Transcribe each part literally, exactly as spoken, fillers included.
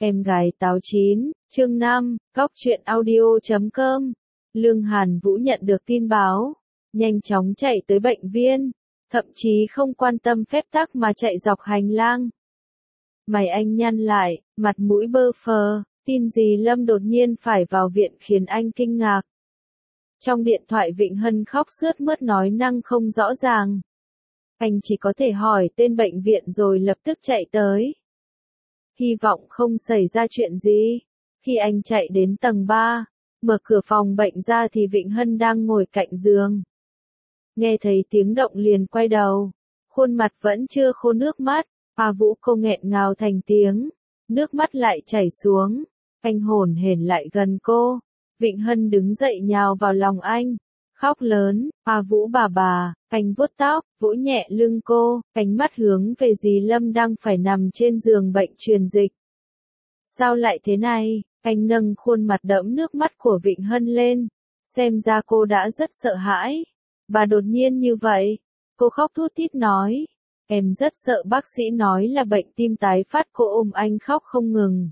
Em gái táo chín, chương năm, góc truyện audio chấm com. Lương Hàn Vũ nhận được tin báo, nhanh chóng chạy tới bệnh viện, thậm chí không quan tâm phép tắc mà chạy dọc hành lang. Mày anh nhăn lại, mặt mũi bơ phờ, tin gì Lâm đột nhiên phải vào viện khiến anh kinh ngạc. Trong điện thoại Vịnh Hân khóc sướt mướt nói năng không rõ ràng. Anh chỉ có thể hỏi tên bệnh viện rồi lập tức chạy tới. Hy vọng không xảy ra chuyện gì. Khi anh chạy đến tầng ba, mở cửa phòng bệnh ra thì Vịnh Hân đang ngồi cạnh giường. Nghe thấy tiếng động liền quay đầu, khuôn mặt vẫn chưa khô nước mắt, A Vũ cô nghẹn ngào thành tiếng, nước mắt lại chảy xuống, anh hổn hển lại gần cô. Vịnh Hân đứng dậy nhào vào lòng anh, khóc lớn, A Vũ bà bà, anh vuốt tóc, vỗ nhẹ lưng cô, ánh mắt hướng về dì Lâm đang phải nằm trên giường bệnh truyền dịch. Sao lại thế này? Anh nâng khuôn mặt đẫm nước mắt của Vịnh Hân lên, xem ra cô đã rất sợ hãi. Bà đột nhiên như vậy, cô khóc thút thít nói, em rất sợ bác sĩ nói là bệnh tim tái phát, cô ôm anh khóc không ngừng.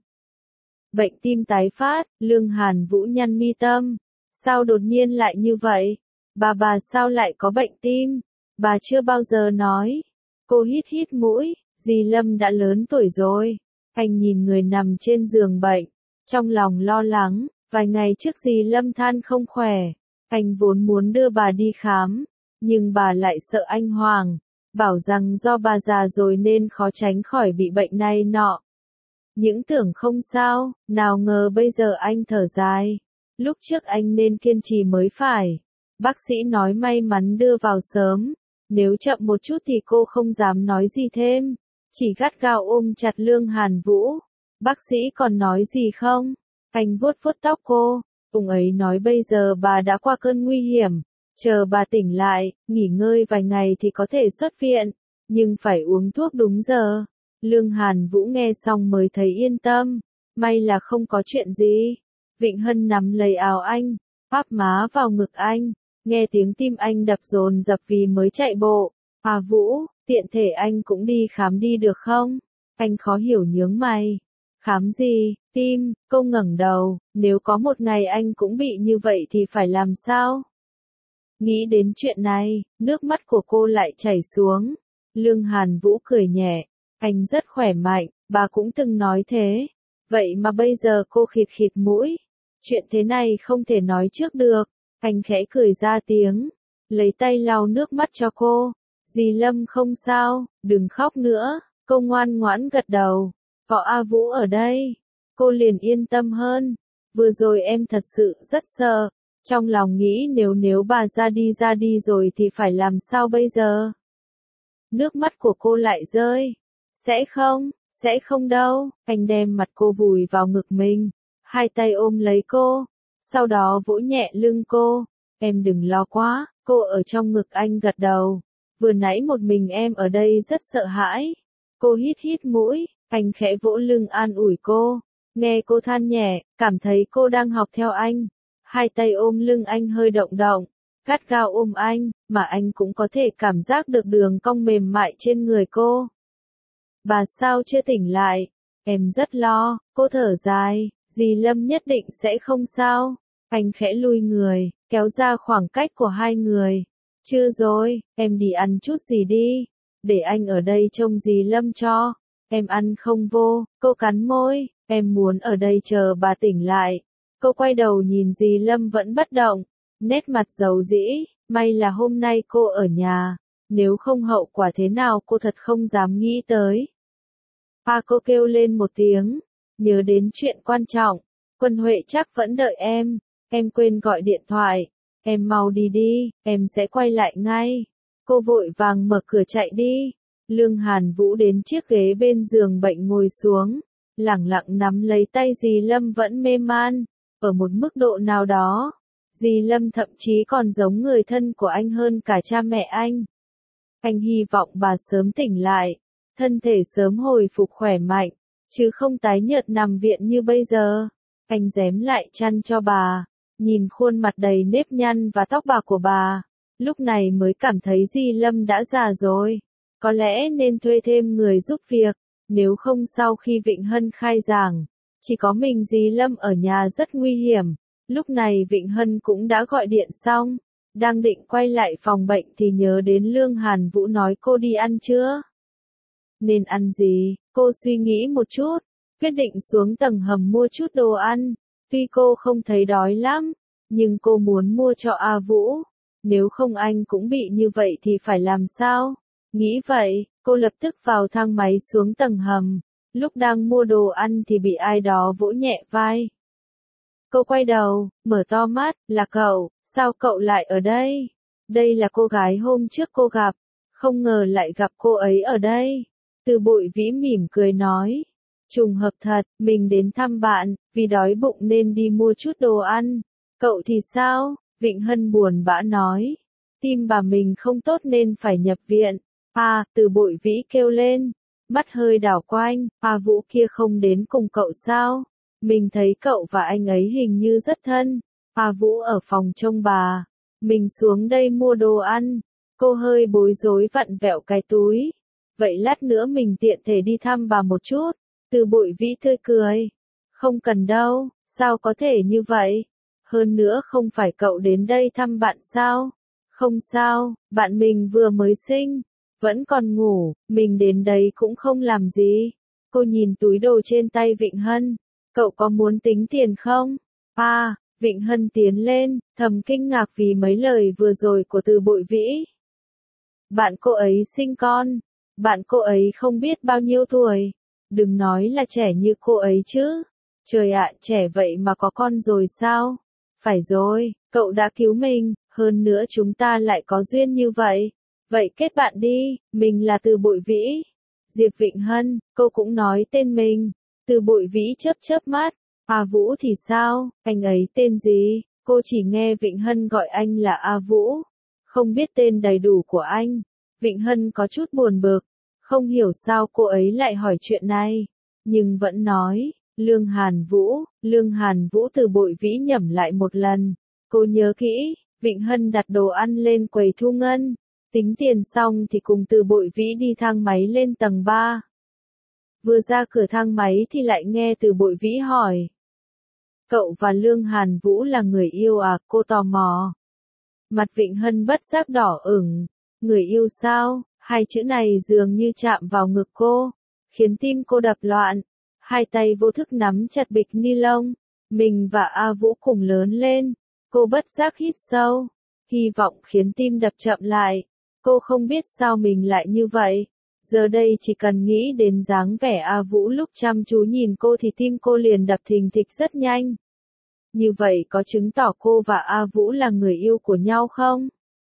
Bệnh tim tái phát, Lương Hàn Vũ nhăn mi tâm, sao đột nhiên lại như vậy? Bà bà sao lại có bệnh tim? Bà chưa bao giờ nói. Cô hít hít mũi, dì Lâm đã lớn tuổi rồi. Anh nhìn người nằm trên giường bệnh, trong lòng lo lắng, vài ngày trước dì Lâm than không khỏe. Anh vốn muốn đưa bà đi khám, nhưng bà lại sợ anh hoảng, bảo rằng do bà già rồi nên khó tránh khỏi bị bệnh này nọ. Những tưởng không sao, nào ngờ bây giờ anh thở dài. Lúc trước anh nên kiên trì mới phải. Bác sĩ nói may mắn đưa vào sớm. Nếu chậm một chút thì cô không dám nói gì thêm. Chỉ gắt gao ôm chặt Lương Hàn Vũ. Bác sĩ còn nói gì không? Anh vuốt vuốt tóc cô. Ông ấy nói bây giờ bà đã qua cơn nguy hiểm. Chờ bà tỉnh lại, nghỉ ngơi vài ngày thì có thể xuất viện. Nhưng phải uống thuốc đúng giờ. Lương Hàn Vũ nghe xong mới thấy yên tâm. May là không có chuyện gì. Vịnh Hân nắm lấy áo anh, áp má vào ngực anh, nghe tiếng tim anh đập dồn dập vì mới chạy bộ. À Vũ, tiện thể anh cũng đi khám đi được không? Anh khó hiểu nhướng mày. Khám gì, tim, cô ngẩng đầu, nếu có một ngày anh cũng bị như vậy thì phải làm sao? Nghĩ đến chuyện này, nước mắt của cô lại chảy xuống. Lương Hàn Vũ cười nhẹ, anh rất khỏe mạnh, bà cũng từng nói thế. Vậy mà bây giờ cô khịt khịt mũi. Chuyện thế này không thể nói trước được. Anh khẽ cười ra tiếng, lấy tay lau nước mắt cho cô. Dì Lâm không sao, đừng khóc nữa. Cô ngoan ngoãn gật đầu. Có A Vũ ở đây, cô liền yên tâm hơn. Vừa rồi em thật sự rất sợ. Trong lòng nghĩ nếu nếu bà ra đi ra đi rồi thì phải làm sao bây giờ? Nước mắt của cô lại rơi. Sẽ không, sẽ không đâu. Anh đem mặt cô vùi vào ngực mình, hai tay ôm lấy cô, sau đó vỗ nhẹ lưng cô. Em đừng lo quá, cô ở trong ngực anh gật đầu. Vừa nãy một mình em ở đây rất sợ hãi. Cô hít hít mũi, anh khẽ vỗ lưng an ủi cô. Nghe cô than nhẹ, cảm thấy cô đang học theo anh. Hai tay ôm lưng anh hơi động động, gắt gao ôm anh, mà anh cũng có thể cảm giác được đường cong mềm mại trên người cô. Bà sao chưa tỉnh lại? Em rất lo, cô thở dài, dì Lâm nhất định sẽ không sao. Anh khẽ lui người, kéo ra khoảng cách của hai người. Chưa rồi, em đi ăn chút gì đi, để anh ở đây trông dì Lâm cho. Em ăn không vô, cô cắn môi, em muốn ở đây chờ bà tỉnh lại. Cô quay đầu nhìn dì Lâm vẫn bất động, nét mặt dầu dĩ, may là hôm nay cô ở nhà. Nếu không hậu quả thế nào cô thật không dám nghĩ tới. Pa cô kêu lên một tiếng, nhớ đến chuyện quan trọng, Quân Huệ chắc vẫn đợi em, em quên gọi điện thoại, em mau đi đi, em sẽ quay lại ngay. Cô vội vàng mở cửa chạy đi. Lương Hàn Vũ đến chiếc ghế bên giường bệnh ngồi xuống, lẳng lặng nắm lấy tay dì Lâm vẫn mê man, ở một mức độ nào đó. Dì Lâm thậm chí còn giống người thân của anh hơn cả cha mẹ anh. Anh hy vọng bà sớm tỉnh lại, thân thể sớm hồi phục khỏe mạnh, chứ không tái nhợt nằm viện như bây giờ. Anh rém lại chăn cho bà, nhìn khuôn mặt đầy nếp nhăn và tóc bạc của bà, lúc này mới cảm thấy dì Lâm đã già rồi, có lẽ nên thuê thêm người giúp việc, nếu không sau khi Vịnh Hân khai giảng, Chỉ có mình dì Lâm ở nhà rất nguy hiểm. Lúc này Vịnh Hân cũng đã gọi điện xong. Đang định quay lại phòng bệnh thì nhớ đến Lương Hàn Vũ nói cô đi ăn chưa? Nên ăn gì? Cô suy nghĩ một chút, quyết định xuống tầng hầm mua chút đồ ăn. Tuy cô không thấy đói lắm, nhưng cô muốn mua cho A Vũ. Nếu không anh cũng bị như vậy thì phải làm sao? Nghĩ vậy, cô lập tức vào thang máy xuống tầng hầm. Lúc đang mua đồ ăn thì bị ai đó vỗ nhẹ vai. Cô quay đầu, mở to mắt, là cậu, sao cậu lại ở đây? Đây là cô gái hôm trước cô gặp, không ngờ lại gặp cô ấy ở đây. Từ Bội Vĩ mỉm cười nói, trùng hợp thật, mình đến thăm bạn, vì đói bụng nên đi mua chút đồ ăn. Cậu thì sao? Vịnh Hân buồn bã nói, tim bà mình không tốt nên phải nhập viện. À, Từ Bội Vĩ kêu lên, mắt hơi đảo quanh, à Vũ kia không đến cùng cậu sao? Mình thấy cậu và anh ấy hình như rất thân. À Vũ ở phòng trông bà. Mình xuống đây mua đồ ăn. Cô hơi bối rối vặn vẹo cái túi. Vậy lát nữa mình tiện thể đi thăm bà một chút. Từ Bội Vĩ tươi cười. Không cần đâu, sao có thể như vậy? Hơn nữa không phải cậu đến đây thăm bạn sao? Không sao, bạn mình vừa mới sinh. Vẫn còn ngủ, mình đến đấy cũng không làm gì. Cô nhìn túi đồ trên tay Vịnh Hân. Cậu có muốn tính tiền không? À, Vịnh Hân tiến lên, thầm kinh ngạc vì mấy lời vừa rồi của Từ Bội Vĩ. Bạn cô ấy sinh con. Bạn cô ấy không biết bao nhiêu tuổi. Đừng nói là trẻ như cô ấy chứ. Trời ạ, trẻ vậy mà có con rồi sao? Phải rồi, cậu đã cứu mình, hơn nữa chúng ta lại có duyên như vậy. Vậy kết bạn đi, mình là Từ Bội Vĩ. Diệp Vịnh Hân, cô cũng nói tên mình. Từ Bội Vĩ chớp chớp mắt. A Vũ thì sao, anh ấy tên gì? Cô chỉ nghe Vịnh Hân gọi anh là A Vũ. Không biết tên đầy đủ của anh. Vịnh Hân có chút buồn bực. Không hiểu sao cô ấy lại hỏi chuyện này. Nhưng vẫn nói, Lương Hàn Vũ, Lương Hàn Vũ. Từ Bội Vĩ nhẩm lại một lần. Cô nhớ kỹ, Vịnh Hân đặt đồ ăn lên quầy thu ngân. Tính tiền xong thì cùng Từ Bội Vĩ đi thang máy lên tầng ba. Vừa ra cửa thang máy thì lại nghe Từ Bội Vĩ hỏi. Cậu và Lương Hàn Vũ là người yêu à? Cô tò mò. Mặt Vịnh Hân bất giác đỏ ửng. Người yêu sao? Hai chữ này dường như chạm vào ngực cô, khiến tim cô đập loạn. Hai tay vô thức nắm chặt bịch ni lông. Mình và A Vũ cùng lớn lên. Cô bất giác hít sâu. Hy vọng khiến tim đập chậm lại. Cô không biết sao mình lại như vậy. Giờ đây chỉ cần nghĩ đến dáng vẻ A Vũ lúc chăm chú nhìn cô thì tim cô liền đập thình thịch rất nhanh. Như vậy có chứng tỏ cô và A Vũ là người yêu của nhau không?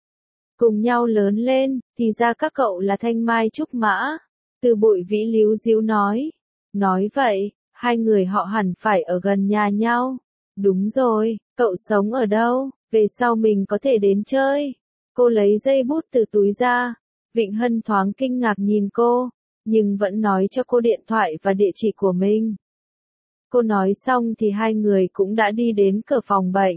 Cùng nhau lớn lên, thì ra các cậu là thanh mai trúc mã. Từ Bội Vĩ líu díu nói. Nói vậy, hai người họ hẳn phải ở gần nhà nhau. Đúng rồi, cậu sống ở đâu? Về sau mình có thể đến chơi. Cô lấy dây bút từ túi ra. Vịnh Hân thoáng kinh ngạc nhìn cô, nhưng vẫn nói cho cô điện thoại và địa chỉ của mình. Cô nói xong thì hai người cũng đã đi đến cửa phòng bệnh.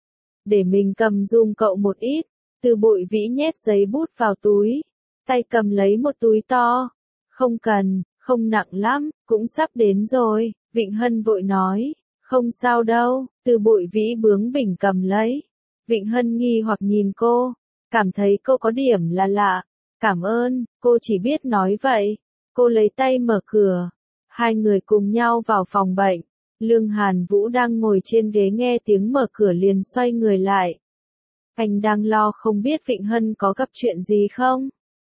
Để mình cầm giùm cậu một ít. Từ Bội Vĩ nhét giấy bút vào túi. Tay cầm lấy một túi to. Không cần, không nặng lắm, cũng sắp đến rồi. Vịnh Hân vội nói. Không sao đâu. Từ Bội Vĩ bướng bỉnh cầm lấy. Vịnh Hân nghi hoặc nhìn cô. Cảm thấy cô có điểm là lạ. Cảm ơn, cô chỉ biết nói vậy. Cô lấy tay mở cửa. Hai người cùng nhau vào phòng bệnh. Lương Hàn Vũ đang ngồi trên ghế nghe tiếng mở cửa liền xoay người lại. Anh đang lo không biết Vịnh Hân có gặp chuyện gì không?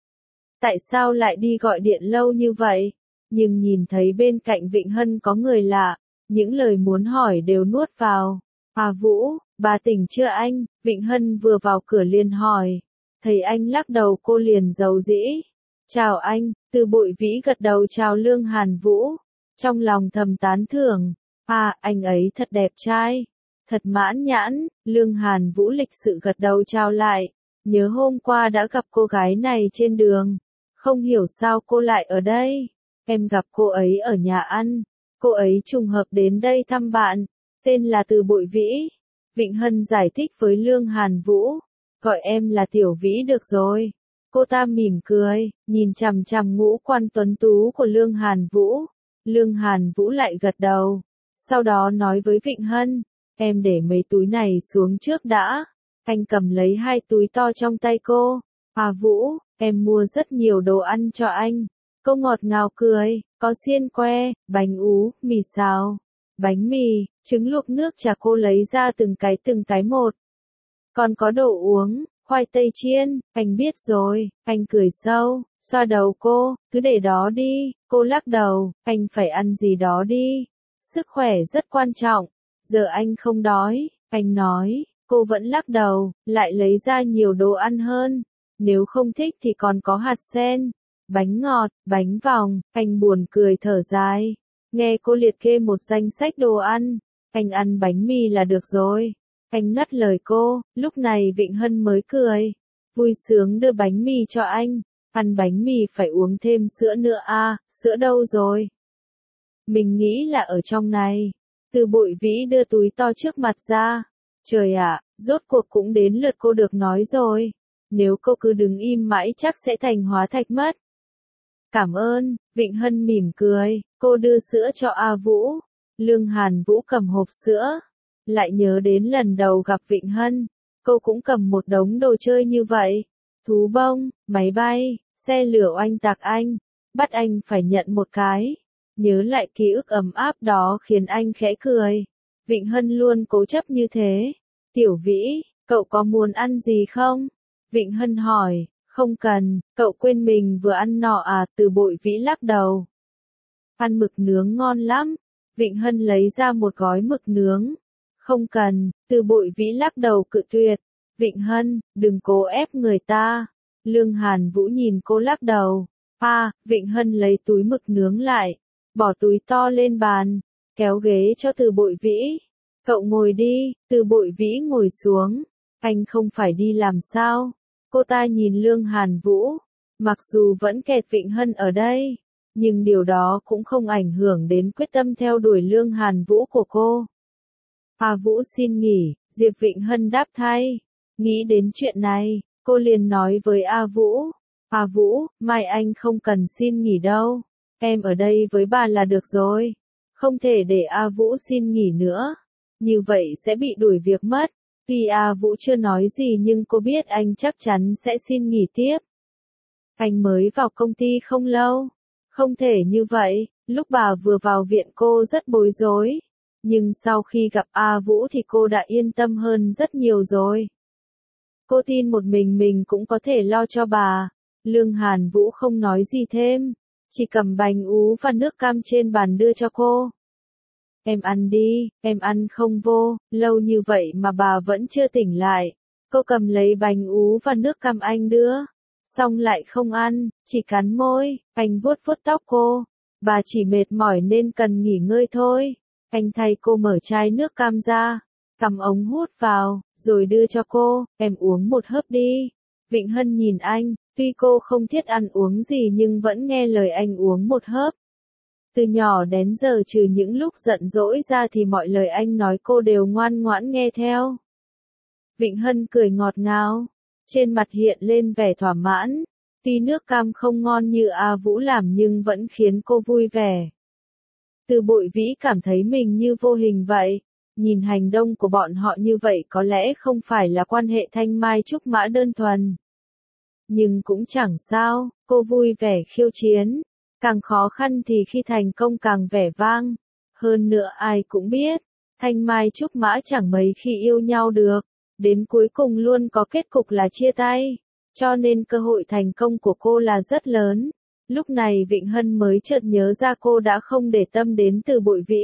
Tại sao lại đi gọi điện lâu như vậy? Nhưng nhìn thấy bên cạnh Vịnh Hân có người lạ, những lời muốn hỏi đều nuốt vào. À Vũ, bà tỉnh chưa anh? Vịnh Hân vừa vào cửa liền hỏi. Thấy anh lắc đầu cô liền giàu dĩ. Chào anh. Từ Bội Vĩ gật đầu chào Lương Hàn Vũ. Trong lòng thầm tán thưởng. À, anh ấy thật đẹp trai. Thật mãn nhãn. Lương Hàn Vũ lịch sự gật đầu chào lại. Nhớ hôm qua đã gặp cô gái này trên đường. Không hiểu sao cô lại ở đây. Em gặp cô ấy ở nhà ăn. Cô ấy trùng hợp đến đây thăm bạn. Tên là Từ Bội Vĩ. Vịnh Hân giải thích với Lương Hàn Vũ. Gọi em là Tiểu Vĩ được rồi. Cô ta mỉm cười, nhìn chằm chằm ngũ quan tuấn tú của Lương Hàn Vũ. Lương Hàn Vũ lại gật đầu. Sau đó nói với Vịnh Hân, em để mấy túi này xuống trước đã. Anh cầm lấy hai túi to trong tay cô. À Vũ, em mua rất nhiều đồ ăn cho anh. Cô ngọt ngào cười, có xiên que, bánh ú, mì xào, bánh mì, trứng luộc nước trà cô lấy ra từng cái từng cái một. Còn có đồ uống, khoai tây chiên, anh biết rồi, anh cười sâu, xoa đầu cô, cứ để đó đi, cô lắc đầu, anh phải ăn gì đó đi. Sức khỏe rất quan trọng, giờ anh không đói, anh nói, cô vẫn lắc đầu, lại lấy ra nhiều đồ ăn hơn. Nếu không thích thì còn có hạt sen, bánh ngọt, bánh vòng, anh buồn cười thở dài. Nghe cô liệt kê một danh sách đồ ăn, anh ăn bánh mì là được rồi. Anh ngắt lời cô, lúc này Vịnh Hân mới cười. Vui sướng đưa bánh mì cho anh, ăn bánh mì phải uống thêm sữa nữa à, sữa đâu rồi? Mình nghĩ là ở trong này. Từ Bội Vĩ đưa túi to trước mặt ra. Trời ạ, rốt cuộc cũng đến lượt cô được nói rồi. Nếu cô cứ đứng im mãi chắc sẽ thành hóa thạch mất. Cảm ơn, Vịnh Hân mỉm cười, cô đưa sữa cho A Vũ. Lương Hàn Vũ cầm hộp sữa. Lại nhớ đến lần đầu gặp Vịnh Hân, cô cũng cầm một đống đồ chơi như vậy. Thú bông, máy bay, xe lửa oanh tạc anh, bắt anh phải nhận một cái. Nhớ lại ký ức ấm áp đó khiến anh khẽ cười. Vịnh Hân luôn cố chấp như thế. Tiểu Vĩ, cậu có muốn ăn gì không? Vịnh Hân hỏi, không cần, cậu quên mình vừa ăn nọ à? Từ Bội Vĩ lắc đầu. Ăn mực nướng ngon lắm. Vịnh Hân lấy ra một gói mực nướng. Không cần, Từ Bội Vĩ lắc đầu cự tuyệt. Vịnh Hân, đừng cố ép người ta. Lương Hàn Vũ nhìn cô lắc đầu. À, Vịnh Hân lấy túi mực nướng lại, bỏ túi to lên bàn, kéo ghế cho Từ Bội Vĩ. Cậu ngồi đi, Từ Bội Vĩ ngồi xuống. Anh không phải đi làm sao? Cô ta nhìn Lương Hàn Vũ. Mặc dù vẫn kẹt Vịnh Hân ở đây, nhưng điều đó cũng không ảnh hưởng đến quyết tâm theo đuổi Lương Hàn Vũ của cô. A Vũ xin nghỉ, Diệp Vịnh Hân đáp thay. Nghĩ đến chuyện này, cô liền nói với A Vũ. A Vũ, mai anh không cần xin nghỉ đâu. Em ở đây với bà là được rồi. Không thể để A Vũ xin nghỉ nữa. Như vậy sẽ bị đuổi việc mất. Tuy A Vũ chưa nói gì nhưng cô biết anh chắc chắn sẽ xin nghỉ tiếp. Anh mới vào công ty không lâu. Không thể như vậy, lúc bà vừa vào viện cô rất bối rối. Nhưng sau khi gặp A Vũ thì cô đã yên tâm hơn rất nhiều rồi. Cô tin một mình mình cũng có thể lo cho bà. Lương Hàn Vũ không nói gì thêm, chỉ cầm bánh ú và nước cam trên bàn đưa cho cô. Em ăn đi, em ăn không vô, lâu như vậy mà bà vẫn chưa tỉnh lại. Cô cầm lấy bánh ú và nước cam anh đưa, xong lại không ăn, chỉ cắn môi. Anh vuốt vuốt tóc cô. Bà chỉ mệt mỏi nên cần nghỉ ngơi thôi. Anh thay cô mở chai nước cam ra, cầm ống hút vào, rồi đưa cho cô, em uống một hớp đi. Vịnh Hân nhìn anh, tuy cô không thiết ăn uống gì nhưng vẫn nghe lời anh uống một hớp. Từ nhỏ đến giờ trừ những lúc giận dỗi ra thì mọi lời anh nói cô đều ngoan ngoãn nghe theo. Vịnh Hân cười ngọt ngào, trên mặt hiện lên vẻ thỏa mãn. Tuy nước cam không ngon như A Vũ làm nhưng vẫn khiến cô vui vẻ. Từ Bội Vĩ cảm thấy mình như vô hình vậy. Nhìn hành động của bọn họ như vậy có lẽ không phải là quan hệ thanh mai trúc mã đơn thuần. Nhưng cũng chẳng sao, cô vui vẻ khiêu chiến. Càng khó khăn thì khi thành công càng vẻ vang. Hơn nữa ai cũng biết, thanh mai trúc mã chẳng mấy khi yêu nhau được. Đến cuối cùng luôn có kết cục là chia tay. Cho nên cơ hội thành công của cô là rất lớn. Lúc này Vịnh Hân mới chợt nhớ ra cô đã không để tâm đến Từ Bội Vĩ.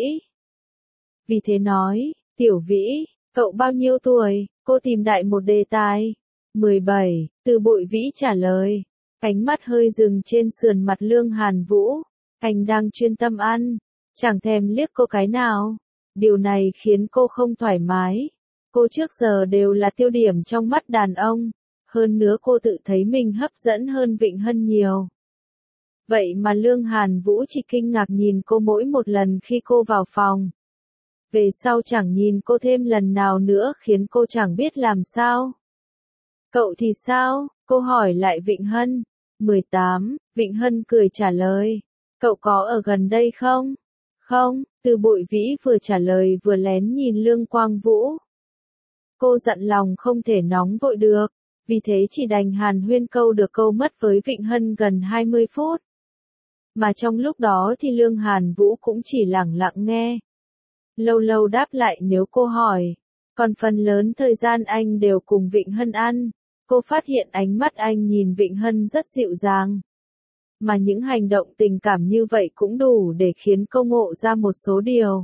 Vì thế nói, Tiểu Vĩ, cậu bao nhiêu tuổi? Cô tìm đại một đề tài. mười bảy, Từ Bội Vĩ trả lời. Ánh mắt hơi dừng trên sườn mặt Lương Hàn Vũ. Anh đang chuyên tâm ăn, chẳng thèm liếc cô cái nào. Điều này khiến cô không thoải mái. Cô trước giờ đều là tiêu điểm trong mắt đàn ông. Hơn nữa cô tự thấy mình hấp dẫn hơn Vịnh Hân nhiều. Vậy mà Lương Hàn Vũ chỉ kinh ngạc nhìn cô mỗi một lần khi cô vào phòng. Về sau chẳng nhìn cô thêm lần nào nữa khiến cô chẳng biết làm sao. Cậu thì sao? Cô hỏi lại Vịnh Hân. mười tám, Vịnh Hân cười trả lời. Cậu có ở gần đây không? Không, Từ Bội Vĩ vừa trả lời vừa lén nhìn Lương Quang Vũ. Cô dặn lòng không thể nóng vội được, vì thế chỉ đành hàn huyên câu được câu mất với Vịnh Hân gần hai mươi phút. Mà trong lúc đó thì Lương Hàn Vũ cũng chỉ lẳng lặng nghe. Lâu lâu đáp lại nếu cô hỏi, còn phần lớn thời gian anh đều cùng Vịnh Hân ăn. Cô phát hiện ánh mắt anh nhìn Vịnh Hân rất dịu dàng. Mà những hành động tình cảm như vậy cũng đủ để khiến cô ngộ ra một số điều.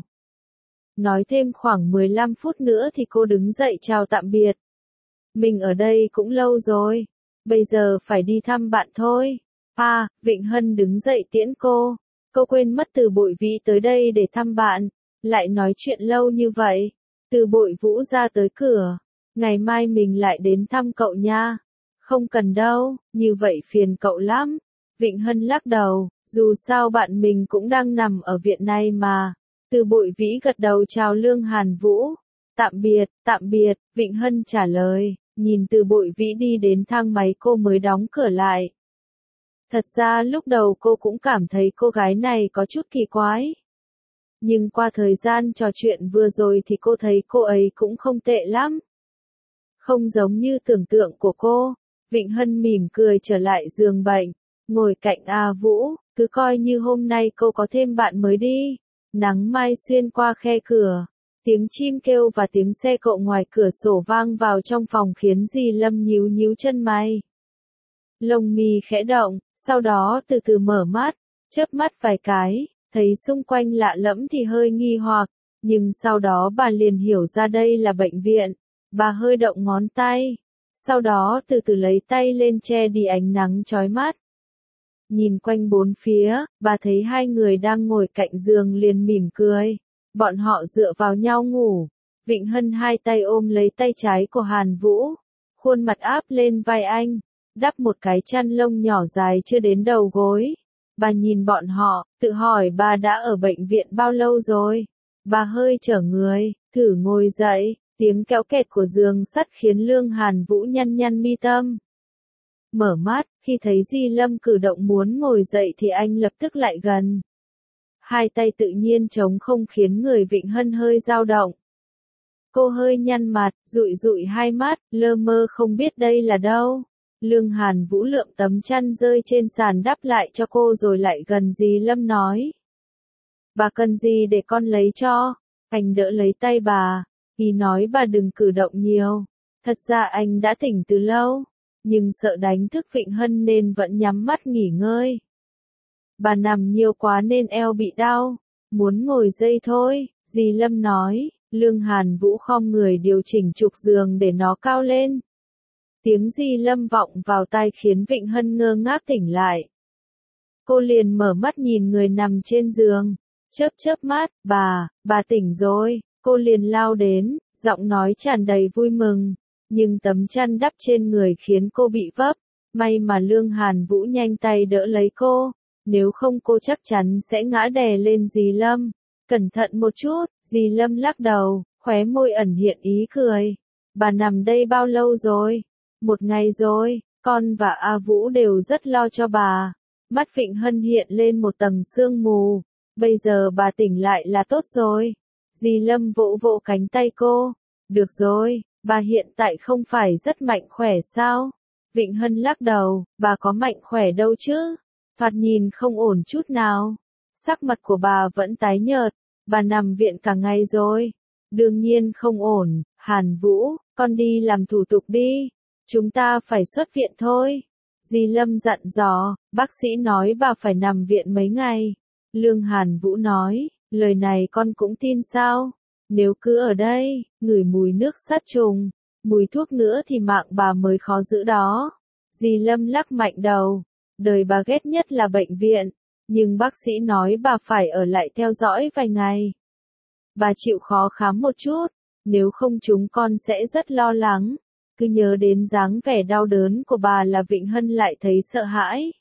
Nói thêm khoảng mười lăm phút nữa thì cô đứng dậy chào tạm biệt. Mình ở đây cũng lâu rồi, bây giờ phải đi thăm bạn thôi. À, Vịnh Hân đứng dậy tiễn cô. Cô quên mất Từ Bội Vĩ tới đây để thăm bạn, lại nói chuyện lâu như vậy. Từ Bội Vũ ra tới cửa. Ngày mai mình lại đến thăm cậu nha. Không cần đâu, như vậy phiền cậu lắm. Vịnh Hân lắc đầu, dù sao bạn mình cũng đang nằm ở viện này mà. Từ Bội Vĩ gật đầu chào Lương Hàn Vũ. Tạm biệt, tạm biệt, Vịnh Hân trả lời, nhìn Từ Bội Vĩ đi đến thang máy cô mới đóng cửa lại. Thật ra lúc đầu cô cũng cảm thấy cô gái này có chút kỳ quái. Nhưng qua thời gian trò chuyện vừa rồi thì cô thấy cô ấy cũng không tệ lắm. Không giống như tưởng tượng của cô. Vịnh Hân mỉm cười trở lại giường bệnh, ngồi cạnh A Vũ, cứ coi như hôm nay cô có thêm bạn mới đi. Nắng mai xuyên qua khe cửa, tiếng chim kêu và tiếng xe cộ ngoài cửa sổ vang vào trong phòng khiến dì Lâm nhíu nhíu chân mày. Lông mi khẽ động, sau đó từ từ mở mắt, chớp mắt vài cái, thấy xung quanh lạ lẫm thì hơi nghi hoặc, nhưng sau đó bà liền hiểu ra đây là bệnh viện. Bà hơi động ngón tay, sau đó từ từ lấy tay lên che đi ánh nắng chói mắt. Nhìn quanh bốn phía, bà thấy hai người đang ngồi cạnh giường liền mỉm cười. Bọn họ dựa vào nhau ngủ. Vịnh Hân hai tay ôm lấy tay trái của Hàn Vũ, khuôn mặt áp lên vai anh, đắp một cái chăn lông nhỏ dài chưa đến đầu gối. Bà nhìn bọn họ, tự hỏi bà đã ở bệnh viện bao lâu rồi. Bà hơi trở người, thử ngồi dậy. Tiếng kéo kẹt của giường sắt khiến Lương Hàn Vũ nhăn nhăn mi tâm. Mở mắt, khi thấy Di Lâm cử động muốn ngồi dậy thì anh lập tức lại gần. Hai tay tự nhiên trống không khiến người Vịnh Hân hơi dao động. Cô hơi nhăn mặt, dụi dụi hai mắt, lơ mơ không biết đây là đâu. Lương Hàn Vũ lượm tấm chăn rơi trên sàn đắp lại cho cô rồi lại gần Di Lâm nói. Bà cần gì để con lấy cho? Anh đỡ lấy tay bà. Ý nói bà đừng cử động nhiều. Thật ra anh đã tỉnh từ lâu, nhưng sợ đánh thức Vịnh Hân nên vẫn nhắm mắt nghỉ ngơi. Bà nằm nhiều quá nên eo bị đau, muốn ngồi dậy thôi, dì Lâm nói. Lương Hàn Vũ khom người điều chỉnh trục giường để nó cao lên. Tiếng dì Lâm vọng vào tai khiến Vịnh Hân ngơ ngác tỉnh lại. Cô liền mở mắt nhìn người nằm trên giường, chớp chớp mắt, bà, bà tỉnh rồi. Cô liền lao đến, giọng nói tràn đầy vui mừng, nhưng tấm chăn đắp trên người khiến cô bị vấp. May mà Lương Hàn Vũ nhanh tay đỡ lấy cô, nếu không cô chắc chắn sẽ ngã đè lên dì Lâm. Cẩn thận một chút, dì Lâm lắc đầu, khóe môi ẩn hiện ý cười. Bà nằm đây bao lâu rồi? Một ngày rồi, con và A Vũ đều rất lo cho bà. Mắt Vịnh Hân hiện lên một tầng sương mù. Bây giờ bà tỉnh lại là tốt rồi. Dì Lâm vỗ vỗ cánh tay cô. Được rồi, bà hiện tại không phải rất mạnh khỏe sao? Vịnh Hân lắc đầu, bà có mạnh khỏe đâu chứ? Thoạt nhìn không ổn chút nào. Sắc mặt của bà vẫn tái nhợt. Bà nằm viện cả ngày rồi. Đương nhiên không ổn. Hàn Vũ, con đi làm thủ tục đi. Chúng ta phải xuất viện thôi. Dì Lâm dặn dò, bác sĩ nói bà phải nằm viện mấy ngày. Lương Hàn Vũ nói, lời này con cũng tin sao? Nếu cứ ở đây, ngửi mùi nước sát trùng, mùi thuốc nữa thì mạng bà mới khó giữ đó. Dì Lâm lắc mạnh đầu, đời bà ghét nhất là bệnh viện, nhưng bác sĩ nói bà phải ở lại theo dõi vài ngày. Bà chịu khó khám một chút, nếu không chúng con sẽ rất lo lắng. Cứ nhớ đến dáng vẻ đau đớn của bà là Vịnh Hân lại thấy sợ hãi.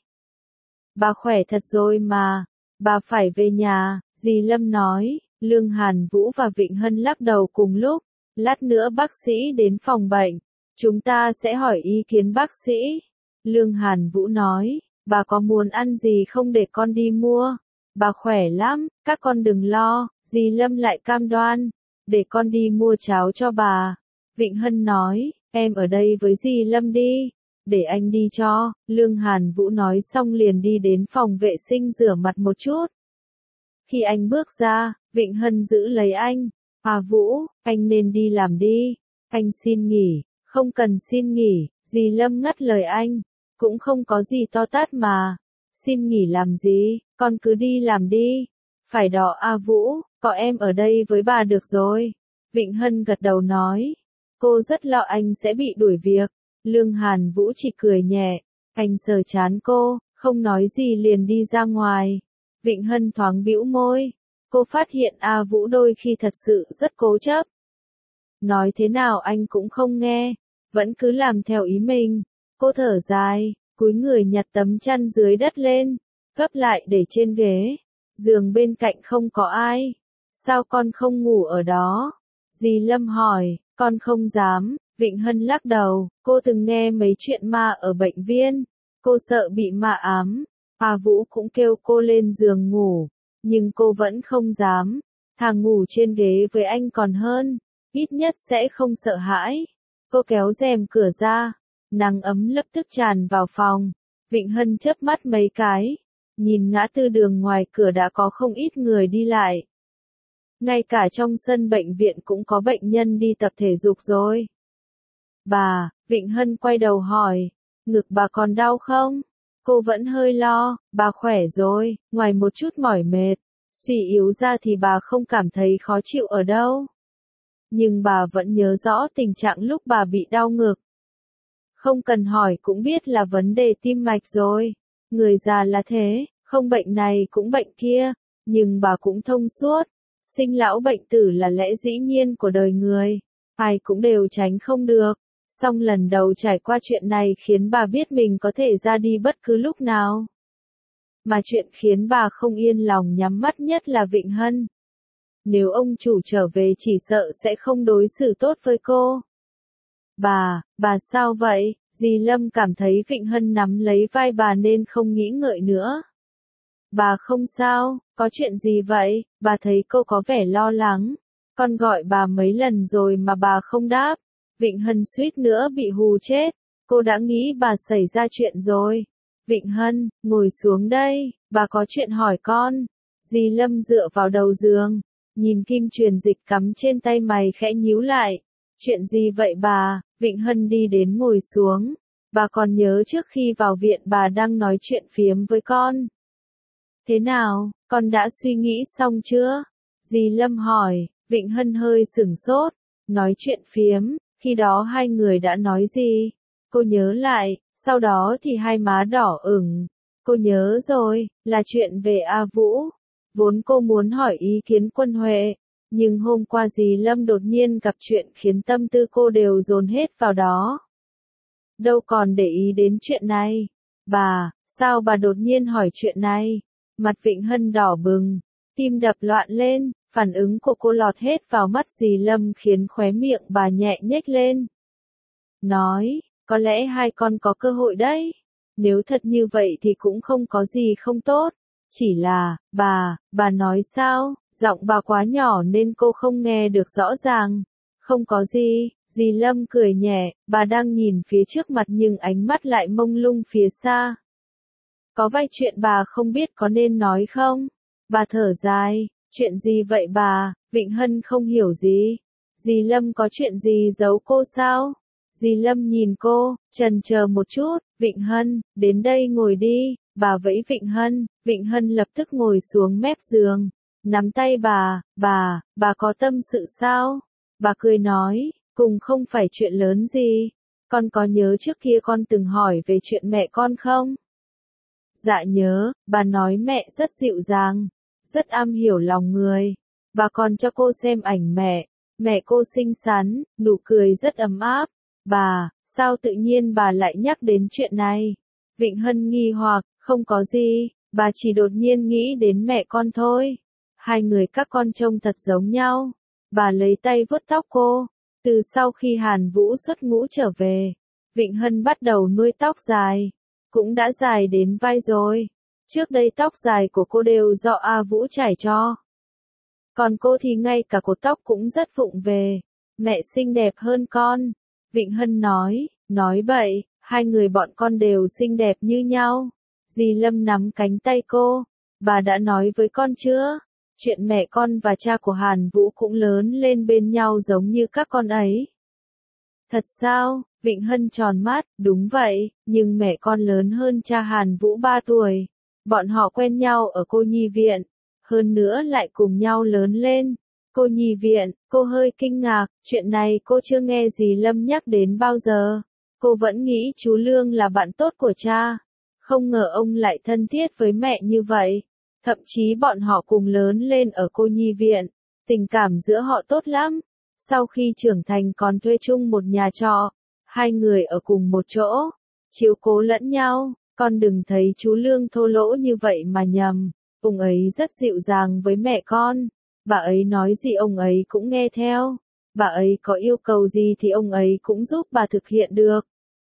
Bà khỏe thật rồi mà, bà phải về nhà, dì Lâm nói. Lương Hàn Vũ và Vịnh Hân lắc đầu cùng lúc. Lát nữa bác sĩ đến phòng bệnh, chúng ta sẽ hỏi ý kiến bác sĩ. Lương Hàn Vũ nói, bà có muốn ăn gì không để con đi mua? bà khỏe lắm, các con đừng lo, dì Lâm lại cam đoan, để con đi mua cháo cho bà. Vịnh Hân nói, em ở đây với dì Lâm đi, để anh đi cho. Lương Hàn Vũ nói xong liền đi đến phòng vệ sinh rửa mặt một chút. Khi anh bước ra, Vịnh Hân giữ lấy anh, à Vũ, anh nên đi làm đi, anh xin nghỉ. Không cần xin nghỉ, dì Lâm ngắt lời anh, cũng không có gì to tát mà, xin nghỉ làm gì, con cứ đi làm đi, phải đó A Vũ, có em ở đây với bà được rồi. Vịnh Hân gật đầu nói, cô rất lo anh sẽ bị đuổi việc. Lương Hàn Vũ chỉ cười nhẹ, anh sờ chán cô, không nói gì liền đi ra ngoài. Vịnh Hân thoáng bĩu môi, cô phát hiện A Vũ đôi khi thật sự rất cố chấp. Nói thế nào anh cũng không nghe, vẫn cứ làm theo ý mình. Cô thở dài, cúi người nhặt tấm chăn dưới đất lên, gấp lại để trên ghế. Giường bên cạnh không có ai. Sao con không ngủ ở đó? Dì Lâm hỏi, con không dám. Vịnh Hân lắc đầu, cô từng nghe mấy chuyện ma ở bệnh viện. Cô sợ bị ma ám. A Vũ cũng kêu cô lên giường ngủ, nhưng cô vẫn không dám. Thà ngủ trên ghế với anh còn hơn, ít nhất sẽ không sợ hãi. Cô kéo rèm cửa ra, nắng ấm lập tức tràn vào phòng. Vịnh Hân chớp mắt mấy cái, nhìn ngã tư đường ngoài cửa đã có không ít người đi lại. Ngay cả trong sân bệnh viện cũng có bệnh nhân đi tập thể dục rồi. Bà, Vịnh Hân quay đầu hỏi, ngực bà còn đau không? Cô vẫn hơi lo, bà khỏe rồi, ngoài một chút mỏi mệt, suy yếu ra thì bà không cảm thấy khó chịu ở đâu. Nhưng bà vẫn nhớ rõ tình trạng lúc bà bị đau ngực. Không cần hỏi cũng biết là vấn đề tim mạch rồi. Người già là thế, không bệnh này cũng bệnh kia, nhưng bà cũng thông suốt. Sinh lão bệnh tử là lẽ dĩ nhiên của đời người, ai cũng đều tránh không được. Song lần đầu trải qua chuyện này khiến bà biết mình có thể ra đi bất cứ lúc nào. Mà chuyện khiến bà không yên lòng nhắm mắt nhất là Vịnh Hân. Nếu ông chủ trở về chỉ sợ sẽ không đối xử tốt với cô. Bà, bà sao vậy? Dì Lâm cảm thấy Vịnh Hân nắm lấy vai bà nên không nghĩ ngợi nữa. Bà không sao, có chuyện gì vậy? Bà thấy cô có vẻ lo lắng. Con gọi bà mấy lần rồi mà bà không đáp. Vịnh Hân suýt nữa bị hù chết. Cô đã nghĩ bà xảy ra chuyện rồi. Vịnh Hân, ngồi xuống đây, bà có chuyện hỏi con. Dì Lâm dựa vào đầu giường, nhìn kim truyền dịch cắm trên tay mày khẽ nhíu lại. Chuyện gì vậy bà? Vịnh Hân đi đến ngồi xuống. Bà còn nhớ trước khi vào viện bà đang nói chuyện phiếm với con. Thế nào, con đã suy nghĩ xong chưa? Dì Lâm hỏi. Vịnh Hân hơi sửng sốt. Nói chuyện phiếm, khi đó hai người đã nói gì? Cô nhớ lại, sau đó thì hai má đỏ ửng. Cô nhớ rồi, là chuyện về A Vũ. Vốn cô muốn hỏi ý kiến Quân Huệ, nhưng hôm qua dì Lâm đột nhiên gặp chuyện khiến tâm tư cô đều dồn hết vào đó. Đâu còn để ý đến chuyện này. Bà, sao bà đột nhiên hỏi chuyện này? Mặt Vịnh Hân đỏ bừng, tim đập loạn lên, phản ứng của cô lọt hết vào mắt dì Lâm khiến khóe miệng bà nhẹ nhếch lên. Nói, có lẽ hai con có cơ hội đấy. Nếu thật như vậy thì cũng không có gì không tốt. Chỉ là, bà, bà nói sao? Giọng bà quá nhỏ nên cô không nghe được rõ ràng. Không có gì, dì Lâm cười nhẹ, bà đang nhìn phía trước mặt nhưng ánh mắt lại mông lung phía xa. Có vài chuyện bà không biết có nên nói không? Bà thở dài, chuyện gì vậy bà? Vịnh Hân không hiểu gì. Dì Lâm có chuyện gì giấu cô sao? Dì Lâm nhìn cô, chần chờ một chút. Vịnh Hân, đến đây ngồi đi. Bà vẫy Vịnh Hân. Vịnh Hân lập tức ngồi xuống mép giường, nắm tay bà. Bà, bà có tâm sự sao? Bà cười nói, cùng không phải chuyện lớn gì. Con có nhớ trước kia con từng hỏi về chuyện mẹ con không? Dạ nhớ, bà nói mẹ rất dịu dàng, rất am hiểu lòng người. Bà còn cho cô xem ảnh mẹ, mẹ cô xinh xắn, nụ cười rất ấm áp. Bà, sao tự nhiên bà lại nhắc đến chuyện này? Vịnh Hân nghi hoặc, không có gì, bà chỉ đột nhiên nghĩ đến mẹ con thôi. Hai người các con trông thật giống nhau. Bà lấy tay vuốt tóc cô. Từ sau khi Hàn Vũ xuất ngũ trở về, Vịnh Hân bắt đầu nuôi tóc dài. Cũng đã dài đến vai rồi. Trước đây tóc dài của cô đều do A Vũ trải cho. Còn cô thì ngay cả cột tóc cũng rất vụng về. Mẹ xinh đẹp hơn con. Vịnh Hân nói, nói bậy, hai người bọn con đều xinh đẹp như nhau. Dì Lâm nắm cánh tay cô, bà đã nói với con chưa? Chuyện mẹ con và cha của Hàn Vũ cũng lớn lên bên nhau giống như các con ấy. Thật sao? Vịnh Hân tròn mắt, đúng vậy, nhưng mẹ con lớn hơn cha Hàn Vũ ba tuổi. Bọn họ quen nhau ở cô nhi viện, hơn nữa lại cùng nhau lớn lên. Cô nhi viện, cô hơi kinh ngạc, chuyện này cô chưa nghe dì Lâm nhắc đến bao giờ. Cô vẫn nghĩ chú Lương là bạn tốt của cha. Không ngờ ông lại thân thiết với mẹ như vậy. Thậm chí bọn họ cùng lớn lên ở cô nhi viện. Tình cảm giữa họ tốt lắm. Sau khi trưởng thành còn thuê chung một nhà trọ. Hai người ở cùng một chỗ. Chiếu cố lẫn nhau. Con đừng thấy chú Lương thô lỗ như vậy mà nhầm. Ông ấy rất dịu dàng với mẹ con. Bà ấy nói gì ông ấy cũng nghe theo. Bà ấy có yêu cầu gì thì ông ấy cũng giúp bà thực hiện được.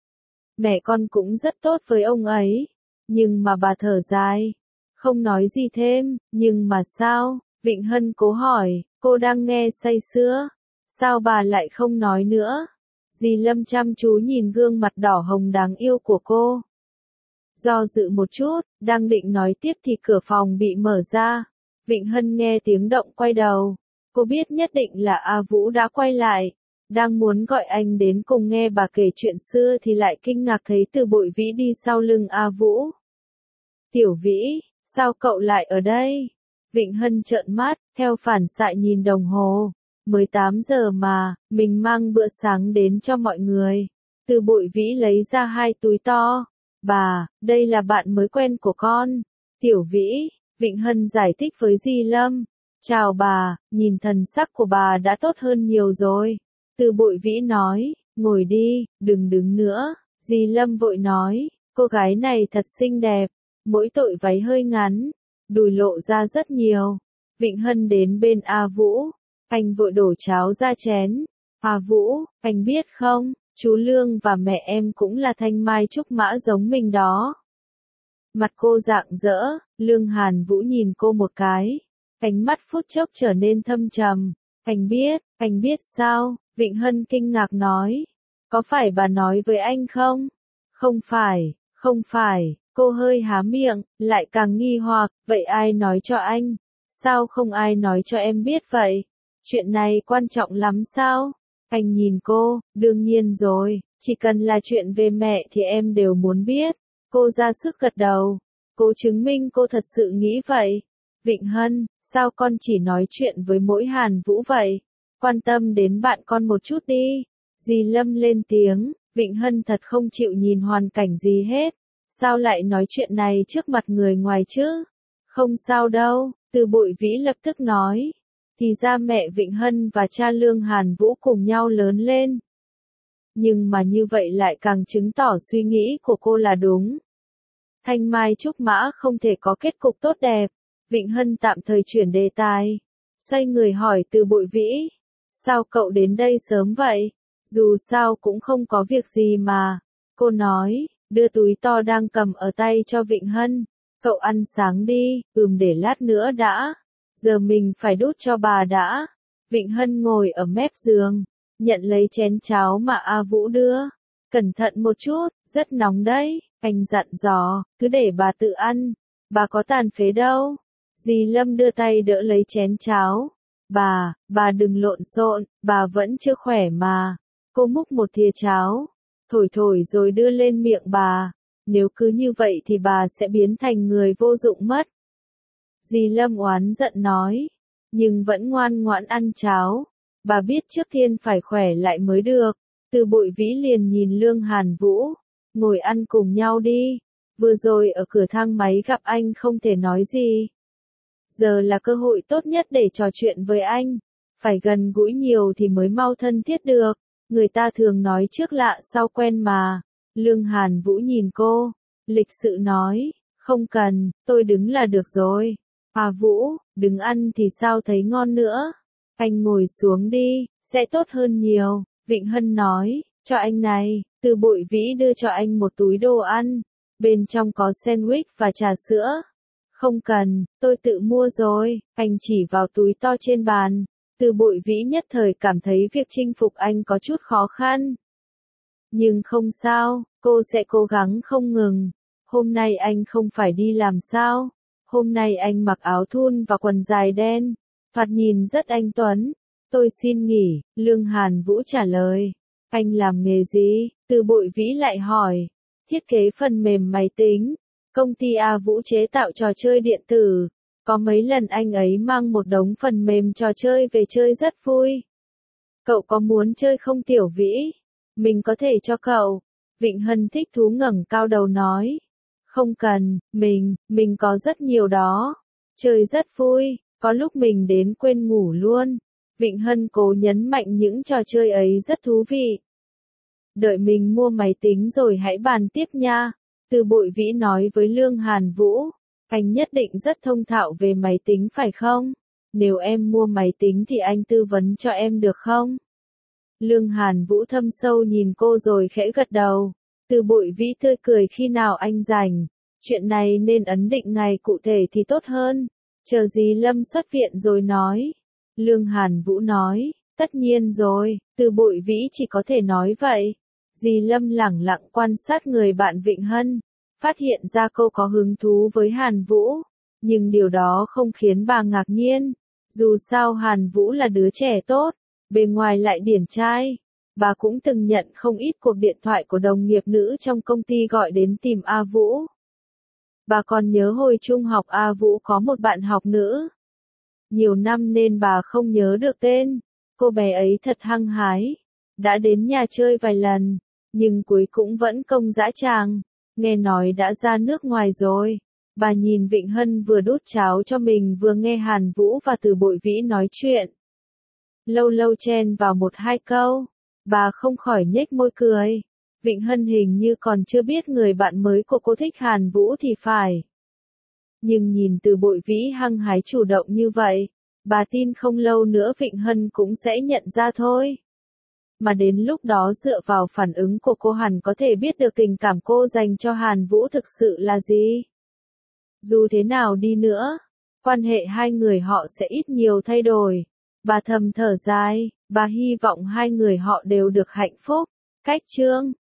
Mẹ con cũng rất tốt với ông ấy. Nhưng mà bà thở dài. Không nói gì thêm, nhưng mà sao? Vịnh Hân cố hỏi, cô đang nghe say sưa. Sao bà lại không nói nữa? Dì Lâm chăm chú nhìn gương mặt đỏ hồng đáng yêu của cô. Do dự một chút, đang định nói tiếp thì cửa phòng bị mở ra. Vịnh Hân nghe tiếng động quay đầu. Cô biết nhất định là A Vũ đã quay lại. Đang muốn gọi anh đến cùng nghe bà kể chuyện xưa thì lại kinh ngạc thấy Từ Bội Vĩ đi sau lưng A Vũ. Tiểu Vĩ, sao cậu lại ở đây? Vịnh Hân trợn mắt, theo phản xạ nhìn đồng hồ. Mới tám giờ mà, mình mang bữa sáng đến cho mọi người. Từ Bội Vĩ lấy ra hai túi to. Bà, đây là bạn mới quen của con. Tiểu Vĩ, Vịnh Hân giải thích với dì Lâm. Chào bà, nhìn thần sắc của bà đã tốt hơn nhiều rồi. Từ Bội Vĩ nói, ngồi đi, đừng đứng nữa. Dì Lâm vội nói, cô gái này thật xinh đẹp. Mỗi tội váy hơi ngắn, đùi lộ ra rất nhiều. Vịnh Hân đến bên A Vũ. Anh vội đổ cháo ra chén. A Vũ, anh biết không, chú Lương và mẹ em cũng là thanh mai trúc mã giống mình đó. Mặt cô rạng rỡ, Lương Hàn Vũ nhìn cô một cái. Ánh mắt phút chốc trở nên thâm trầm. Anh biết, anh biết sao? Vịnh Hân kinh ngạc nói. Có phải bà nói với anh không? Không phải, không phải. Cô hơi há miệng, lại càng nghi hoặc, vậy ai nói cho anh? Sao không ai nói cho em biết vậy? Chuyện này quan trọng lắm sao? Anh nhìn cô, đương nhiên rồi, chỉ cần là chuyện về mẹ thì em đều muốn biết. Cô ra sức gật đầu. Cô chứng minh cô thật sự nghĩ vậy. Vịnh Hân, sao con chỉ nói chuyện với mỗi Hàn Vũ vậy? Quan tâm đến bạn con một chút đi. Dì Lâm lên tiếng, Vịnh Hân thật không chịu nhìn hoàn cảnh gì hết. Sao lại nói chuyện này trước mặt người ngoài chứ? Không sao đâu, Từ Bội Vĩ lập tức nói. Thì ra mẹ Vịnh Hân và cha Lương Hàn Vũ cùng nhau lớn lên. Nhưng mà như vậy lại càng chứng tỏ suy nghĩ của cô là đúng. Thanh mai trúc mã không thể có kết cục tốt đẹp. Vịnh Hân tạm thời chuyển đề tài. Xoay người hỏi Từ Bội Vĩ. Sao cậu đến đây sớm vậy? Dù sao cũng không có việc gì mà. Cô nói, đưa túi to đang cầm ở tay cho Vịnh Hân. Cậu ăn sáng đi, ừm để lát nữa đã. Giờ mình phải đút cho bà đã. Vịnh Hân ngồi ở mép giường, nhận lấy chén cháo mà A Vũ đưa. Cẩn thận một chút, rất nóng đấy. Anh dặn dò, cứ để bà tự ăn. Bà có tàn phế đâu. Dì Lâm đưa tay đỡ lấy chén cháo. Bà, bà đừng lộn xộn, bà vẫn chưa khỏe mà. Cô múc một thìa cháo, thổi thổi rồi đưa lên miệng bà. Nếu cứ như vậy thì bà sẽ biến thành người vô dụng mất. Dì Lâm oán giận nói, nhưng vẫn ngoan ngoãn ăn cháo. Bà biết trước tiên phải khỏe lại mới được. Từ Bội Vĩ liền nhìn Lương Hàn Vũ. Ngồi ăn cùng nhau đi. Vừa rồi ở cửa thang máy gặp anh không thể nói gì. Giờ là cơ hội tốt nhất để trò chuyện với anh. Phải gần gũi nhiều thì mới mau thân thiết được. Người ta thường nói trước lạ sau quen mà. Lương Hàn Vũ nhìn cô. Lịch sự nói. Không cần, tôi đứng là được rồi. À Vũ, đứng ăn thì sao thấy ngon nữa. Anh ngồi xuống đi, sẽ tốt hơn nhiều. Vịnh Hân nói, cho anh này. Từ Bội Vĩ đưa cho anh một túi đồ ăn. Bên trong có sandwich và trà sữa. Không cần, tôi tự mua rồi, anh chỉ vào túi to trên bàn. Từ Bội Vĩ nhất thời cảm thấy việc chinh phục anh có chút khó khăn. Nhưng không sao, cô sẽ cố gắng không ngừng. Hôm nay anh không phải đi làm sao? Hôm nay anh mặc áo thun và quần dài đen, thoạt nhìn rất anh tuấn. Tôi xin nghỉ, Lương Hàn Vũ trả lời. Anh làm nghề gì? Từ Bội Vĩ lại hỏi. Thiết kế phần mềm máy tính. Công ty A Vũ chế tạo trò chơi điện tử. Có mấy lần anh ấy mang một đống phần mềm trò chơi về chơi rất vui. Cậu có muốn chơi không Tiểu Vĩ? Mình có thể cho cậu. Vịnh Hân thích thú ngẩng cao đầu nói. Không cần, mình, mình có rất nhiều đó. Chơi rất vui, có lúc mình đến quên ngủ luôn. Vịnh Hân cố nhấn mạnh những trò chơi ấy rất thú vị. Đợi mình mua máy tính rồi hãy bàn tiếp nha. Từ Bội Vĩ nói với Lương Hàn Vũ. Anh nhất định rất thông thạo về máy tính phải không? Nếu em mua máy tính thì anh tư vấn cho em được không? Lương Hàn Vũ thâm sâu nhìn cô rồi khẽ gật đầu. Từ Bội Vĩ tươi cười khi nào anh rảnh. Chuyện này nên ấn định ngày cụ thể thì tốt hơn. Chờ dì Lâm xuất viện rồi nói. Lương Hàn Vũ nói. Tất nhiên rồi, Từ Bội Vĩ chỉ có thể nói vậy. Dì Lâm lẳng lặng quan sát người bạn Vịnh Hân. Phát hiện ra cô có hứng thú với Hàn Vũ. Nhưng điều đó không khiến bà ngạc nhiên. Dù sao Hàn Vũ là đứa trẻ tốt. Bề ngoài lại điển trai. Bà cũng từng nhận không ít cuộc điện thoại của đồng nghiệp nữ trong công ty gọi đến tìm A Vũ. Bà còn nhớ hồi trung học A Vũ có một bạn học nữ. Nhiều năm nên bà không nhớ được tên. Cô bé ấy thật hăng hái. Đã đến nhà chơi vài lần. Nhưng cuối cũng vẫn công dã tràng. Nghe nói đã ra nước ngoài rồi. Bà nhìn Vịnh Hân vừa đút cháo cho mình vừa nghe Hàn Vũ và Từ Bội Vĩ nói chuyện. Lâu lâu chen vào một hai câu. Bà không khỏi nhếch môi cười. Vịnh Hân hình như còn chưa biết người bạn mới của cô thích Hàn Vũ thì phải. Nhưng nhìn Từ Bội Vĩ hăng hái chủ động như vậy, bà tin không lâu nữa Vịnh Hân cũng sẽ nhận ra thôi. Mà đến lúc đó dựa vào phản ứng của cô hẳn có thể biết được tình cảm cô dành cho Hàn Vũ thực sự là gì. Dù thế nào đi nữa, quan hệ hai người họ sẽ ít nhiều thay đổi. Bà thầm thở dài, bà hy vọng hai người họ đều được hạnh phúc. Cách chương